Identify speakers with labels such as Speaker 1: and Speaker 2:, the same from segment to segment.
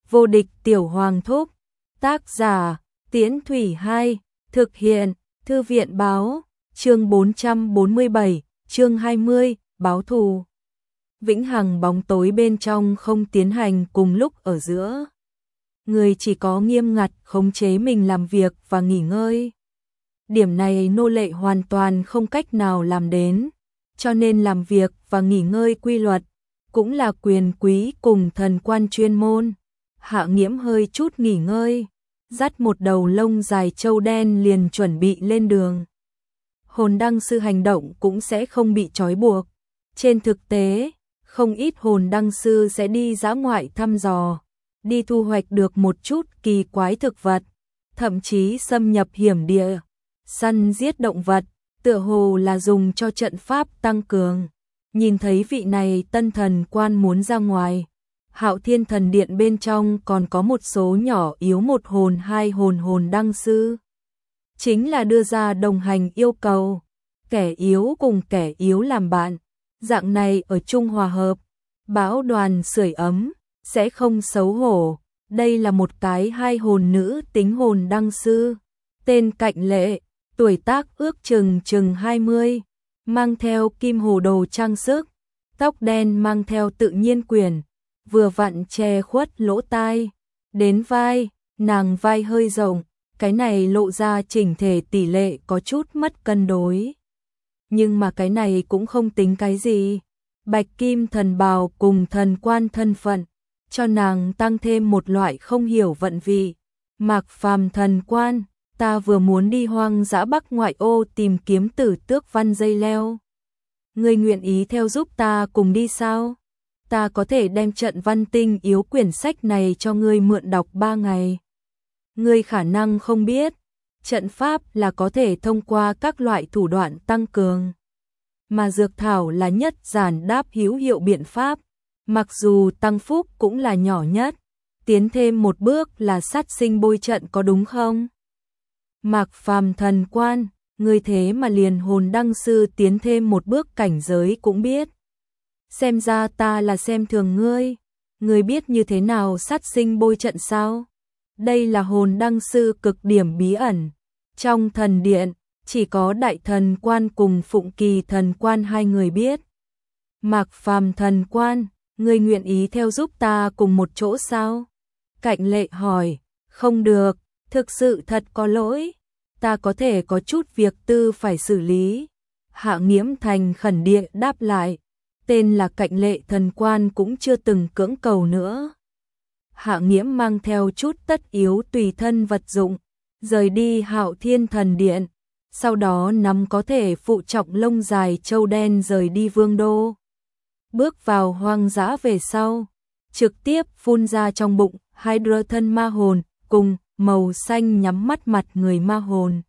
Speaker 1: Vô địch tiểu hoàng thúc. Tác giả Tiễn Thủy 2. Thực hiện Thư viện báo. Chương 447, chương 20, báo thù. Vĩnh hằng bóng tối bên trong không tiến hành cùng lúc ở giữa. Người chỉ có nghiêm ngặt khống chế mình làm việc và nghỉ ngơi. Điểm này nô lệ hoàn toàn không cách nào làm đến, cho nên làm việc và nghỉ ngơi quy luật cũng là quyền quý cùng thần quan chuyên môn. Hạ Nghiễm hơi chút nghỉ ngơi, dắt một đầu lông dài trâu đen liền chuẩn bị lên đường. Hồn đăng sư hành động cũng sẽ không bị trói buộc. Trên thực tế, không ít hồn đăng sư sẽ đi dã ngoại thăm dò, đi thu hoạch được một chút kỳ quái thực vật, thậm chí xâm nhập hiểm địa, săn giết động vật, tựa hồ là dùng cho trận pháp tăng cường. Nhìn thấy vị này tân thần quan muốn ra ngoài, Hạo Thiên thần điện bên trong còn có một số nhỏ yếu một hồn hai hồn hồn đăng sư. Chính là đưa ra đồng hành yêu cầu, kẻ yếu cùng kẻ yếu làm bạn, dạng này ở chung hòa hợp, bão đoàn sưởi ấm, sẽ không xấu hổ. Đây là một cái hai hồn nữ tính hồn đăng sư, tên Cạnh Lệ, tuổi tác ước chừng 20, mang theo kim hồ đồ trang sức, tóc đen mang theo tự nhiên quyển, vừa vặn che khuất lỗ tai, đến vai, nàng vai hơi rộng, cái này lộ ra chỉnh thể tỷ lệ có chút mất cân đối. Nhưng mà cái này cũng không tính cái gì, bạch kim thần bào cùng thần quan thân phận, cho nàng tăng thêm một loại không hiểu vận vị. Mạc Phàm thần quan, ta vừa muốn đi hoang dã Bắc ngoại ô tìm kiếm Tử Tước Văn dây leo. Ngươi nguyện ý theo giúp ta cùng đi sao? Ta có thể đem trận văn tinh yếu quyển sách này cho ngươi mượn đọc 3 ngày. Ngươi khả năng không biết, trận pháp là có thể thông qua các loại thủ đoạn tăng cường, mà dược thảo là nhất giản đáp hữu hiệu biện pháp, mặc dù tăng phúc cũng là nhỏ nhất, tiến thêm một bước là sát sinh bôi trận có đúng không? Mạc Phàm thần quan, ngươi thế mà liền hồn đăng sư tiến thêm một bước cảnh giới cũng biết. Xem ra ta là xem thường ngươi, ngươi biết như thế nào sát sinh bôi trận sao? Đây là hồn đăng sư cực điểm bí ẩn. Trong thần điện, chỉ có đại thần quan cùng Phụng Kỳ thần quan hai người biết. Mạc Phàm thần quan, ngươi nguyện ý theo giúp ta cùng một chỗ sao? Cạnh Lệ hỏi, không được, thực sự thật có lỗi, ta có thể có chút việc tư phải xử lý. Hạ Nghiễm thành khẩn địa đáp lại, tên là Cạnh Lệ thần quan cũng chưa từng cưỡng cầu nữa. Hạ Nghiễm mang theo chút tất yếu tùy thân vật dụng, rời đi Hạo Thiên thần điện, sau đó nắm có thể phụ trọng lông dài trâu đen rời đi vương đô. Bước vào hoang dã về sau, trực tiếp phun ra trong bụng Hydra thân ma hồn cùng màu xanh nhắm mắt mặt người ma hồn.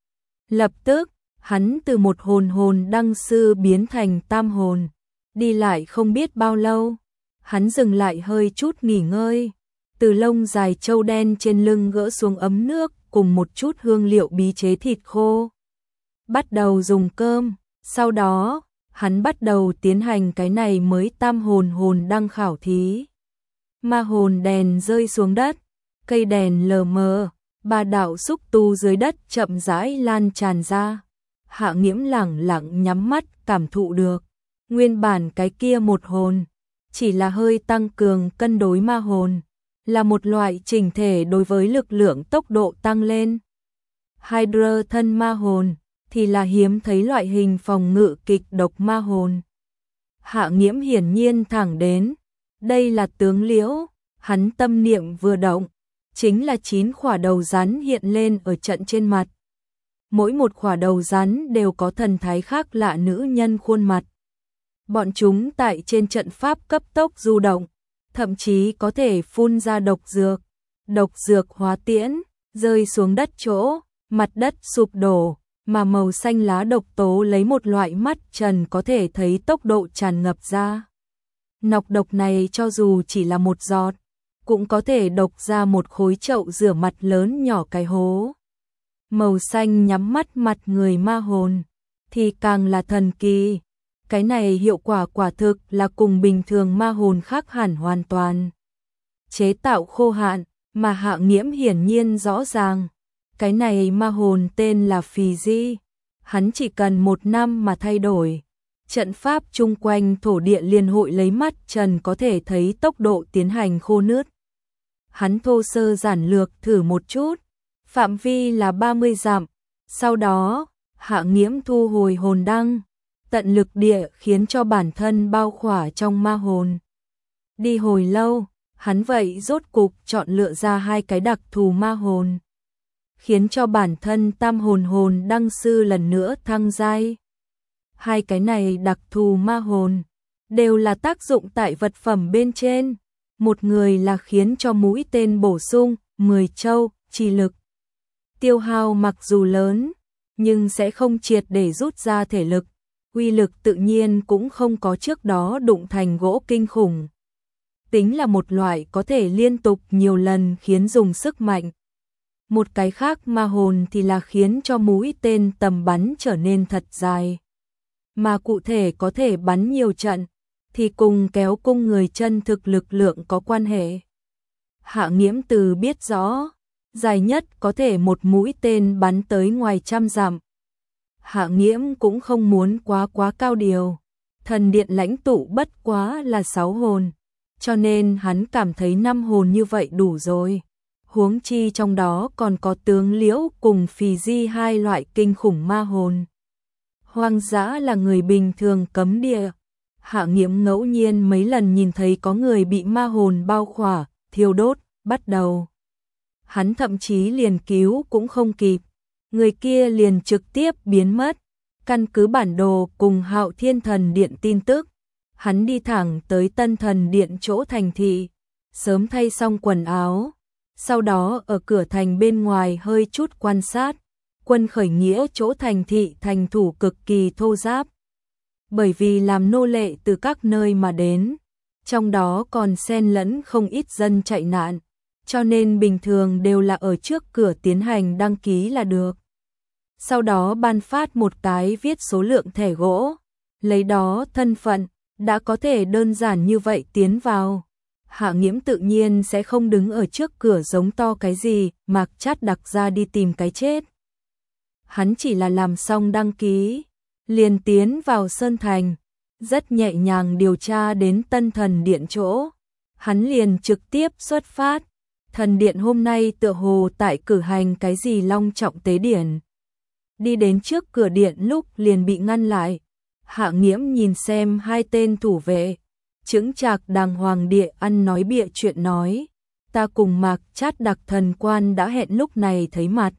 Speaker 1: Lập tức, hắn từ một hồn hồn đăng sư biến thành tam hồn, đi lại không biết bao lâu, hắn dừng lại hơi chút nghỉ ngơi, từ lông dài trâu đen trên lưng gỡ xuống ấm nước cùng một chút hương liệu bí chế thịt khô. Bắt đầu dùng cơm, sau đó, hắn bắt đầu tiến hành cái này mới tam hồn hồn đăng khảo thí. Ma hồn đèn rơi xuống đất, cây đèn lờ mờ, ba đạo xúc tu dưới đất chậm rãi lan tràn ra. Hạ Nghiễm lẳng lặng nhắm mắt cảm thụ được, nguyên bản cái kia một hồn, chỉ là hơi tăng cường cân đối ma hồn, là một loại chỉnh thể đối với lực lượng tốc độ tăng lên. Hydra thân ma hồn thì là hiếm thấy loại hình phòng ngự kịch độc ma hồn. Hạ Nghiễm hiển nhiên thẳng đến, đây là tướng Liễu, hắn tâm niệm vừa động, chính là 9 khỏa đầu rắn hiện lên ở trận trên mặt. Mỗi một khỏa đầu rắn đều có thần thái khác lạ nữ nhân khuôn mặt. Bọn chúng tại trên trận pháp cấp tốc du động, thậm chí có thể phun ra độc dược hóa tiễn, rơi xuống đất chỗ, mặt đất sụp đổ, mà màu xanh lá độc tố lấy một loại mắt trần có thể thấy tốc độ tràn ngập ra. Nọc độc này cho dù chỉ là một giọt, cũng có thể độc ra một khối chậu rửa mặt lớn nhỏ cái hố. Màu xanh nhắm mắt mặt người ma hồn, thì càng là thần kỳ. Cái này hiệu quả quả thực là cùng bình thường ma hồn khác hẳn hoàn toàn. chế tạo khô hạn, mà Hạ Nghiễm hiển nhiên rõ ràng. Cái này ma hồn tên là phì di, hắn chỉ cần 1 năm mà thay đổi. Trận pháp chung quanh thổ địa liên hội lấy mắt trần có thể thấy tốc độ tiến hành khô nứt. Hắn thô sơ giản lược thử một chút, phạm vi là 30 dặm, sau đó, Hạ Nghiễm thu hồi hồn đăng, tận lực địa khiến cho bản thân bao khỏa trong ma hồn. Đi hồi lâu, hắn vậy rốt cục chọn lựa ra 2 cái đặc thù ma hồn, khiến cho bản thân tam hồn đăng sư lần nữa thăng giai. 2 cái này đặc thù ma hồn đều là tác dụng tại vật phẩm bên trên. Một người là khiến cho mũi tên bổ sung 10 châu trì lực. Tiêu hao mặc dù lớn, nhưng sẽ không triệt để rút ra thể lực. Uy lực tự nhiên cũng không có trước đó đụng thành gỗ kinh khủng. Tính là một loại có thể liên tục nhiều lần khiến dùng sức mạnh. Một cái khác ma hồn thì là khiến cho mũi tên tầm bắn trở nên thật dài. Mà cụ thể có thể bắn nhiều trận, thì cùng kéo cung người chân thực lực lượng có quan hệ. Hạ Nghiễm từ biết rõ, dài nhất có thể một mũi tên bắn tới ngoài 100 dặm. Hạ Nghiễm cũng không muốn quá cao điều. Thần điện lãnh tụ bất quá là 6 hồn, cho nên hắn cảm thấy 5 hồn như vậy đủ rồi. Huống chi trong đó còn có tướng Liễu cùng phì di 2 loại kinh khủng ma hồn. Hoang dã là người bình thường cấm địa. Hạ Nghiễm ngẫu nhiên mấy lần nhìn thấy có người bị ma hồn bao khỏa, thiêu đốt, bắt đầu. Hắn thậm chí liền cứu cũng không kịp, người kia liền trực tiếp biến mất. Căn cứ bản đồ cùng Hạo Thiên Thần Điện tin tức, hắn đi thẳng tới Tân Thần Điện chỗ thành thị, sớm thay xong quần áo, sau đó ở cửa thành bên ngoài hơi chút quan sát. Quân khởi nghĩa chỗ thành thị thành thủ cực kỳ thô ráp. Bởi vì làm nô lệ từ các nơi mà đến, trong đó còn xen lẫn không ít dân chạy nạn, cho nên bình thường đều là ở trước cửa tiến hành đăng ký là được. Sau đó ban phát một cái viết số lượng thẻ gỗ, lấy đó thân phận, đã có thể đơn giản như vậy tiến vào. Hạ Nghiễm tự nhiên sẽ không đứng ở trước cửa giống to cái gì, Mạc Trát Đặc ra đi tìm cái chết. Hắn chỉ là làm xong đăng ký, liền tiến vào Sơn Thành, rất nhẹ nhàng điều tra đến Tân Thần Điện chỗ. Hắn liền trực tiếp xuất phát. Thần Điện hôm nay tựa hồ tại cử hành cái gì long trọng tế điển. Đi đến trước cửa điện lúc liền bị ngăn lại. Hạ Nghiễm nhìn xem 2 tên thủ vệ, chững chạc đàng hoàng địa ăn nói bịa chuyện nói. Ta cùng Mạc Trát Đặc thần quan đã hẹn lúc này thấy mặt.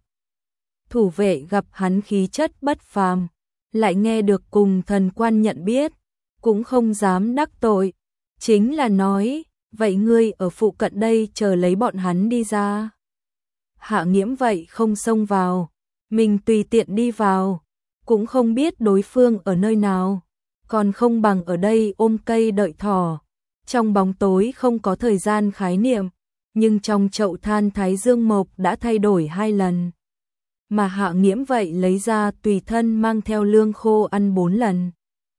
Speaker 1: Thủ vệ gặp hắn khí chất bất phàm, lại nghe được cùng thần quan nhận biết, cũng không dám đắc tội, chính là nói, vậy ngươi ở phụ cận đây chờ lấy bọn hắn đi ra. Hạ Nghiễm vậy không xông vào, mình tùy tiện đi vào, cũng không biết đối phương ở nơi nào, còn không bằng ở đây ôm cây đợi thỏ. Trong bóng tối không có thời gian khái niệm, nhưng trong chậu than Thái Dương Mộc đã thay đổi 2 lần. Mà Hạ Nghiễm vậy lấy ra tùy thân mang theo lương khô ăn 4 lần.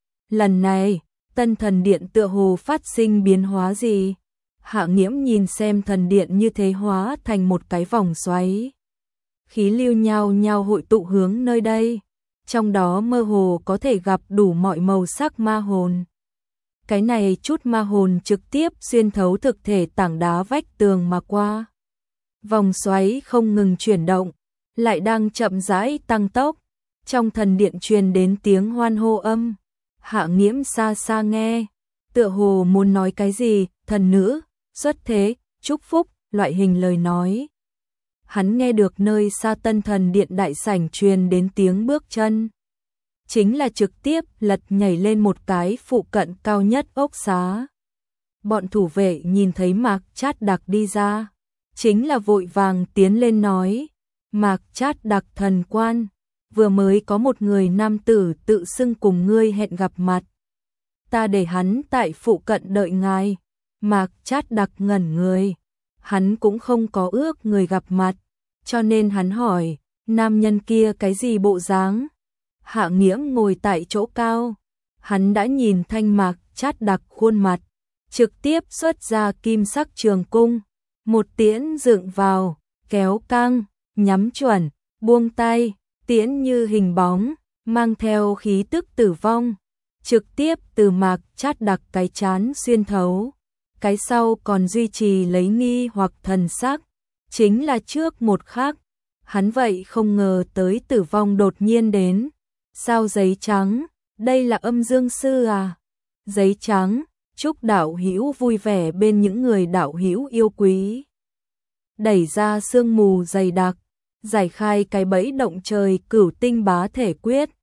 Speaker 1: Lần này, Tân Thần Điện tựa hồ phát sinh biến hóa gì? Hạ Nghiễm nhìn xem thần điện như thế hóa thành một cái vòng xoáy. Khí lưu nhao nhao hội tụ hướng nơi đây, trong đó mơ hồ có thể gặp đủ mọi màu sắc ma hồn. Cái này chút ma hồn trực tiếp xuyên thấu thực thể tảng đá vách tường mà qua. Vòng xoáy không ngừng chuyển động, lại đang chậm rãi tăng tốc. Trong thần điện truyền đến tiếng hoan hô âm. Hạ Nghiễm xa xa nghe, tựa hồ muốn nói cái gì, thần nữ, xuất thế, chúc phúc, loại hình lời nói. Hắn nghe được nơi xa Tân Thần Điện đại sảnh truyền đến tiếng bước chân. Chính là trực tiếp lật nhảy lên một cái phụ cận cao nhất ốc xá. Bọn thủ vệ nhìn thấy Mạc Trát Đặc đi ra, chính là vội vàng tiến lên nói, Mạc Trát Đặc thần quan, vừa mới có một người nam tử tự xưng cùng ngươi hẹn gặp mặt. Ta để hắn tại phụ cận đợi ngài. Mạc Trát Đặc ngẩn người, hắn cũng không có ước người gặp mặt, cho nên hắn hỏi, nam nhân kia cái gì bộ dáng? Hạ Nghiễm ngồi tại chỗ cao, hắn đã nhìn thanh Mạc Trát Đặc khuôn mặt, trực tiếp xuất ra kim sắc trường cung, một tiễn dựng vào, kéo căng, nhắm chuẩn, buông tay, tiễn như hình bóng, mang theo khí tức tử vong, trực tiếp từ Mạc Trát Đặc cái chán xuyên thấu. Cái sau còn duy trì lấy nghi hoặc thần sắc, chính là trước một khắc, hắn vậy không ngờ tới tử vong đột nhiên đến. Sao giấy trắng, đây là âm dương sư à? Giấy trắng, chúc đạo hữu vui vẻ bên những người đạo hữu yêu quý. Đẩy ra sương mù dày đặc, giải khai cái bẫy động trời cửu tinh bá thể quyết.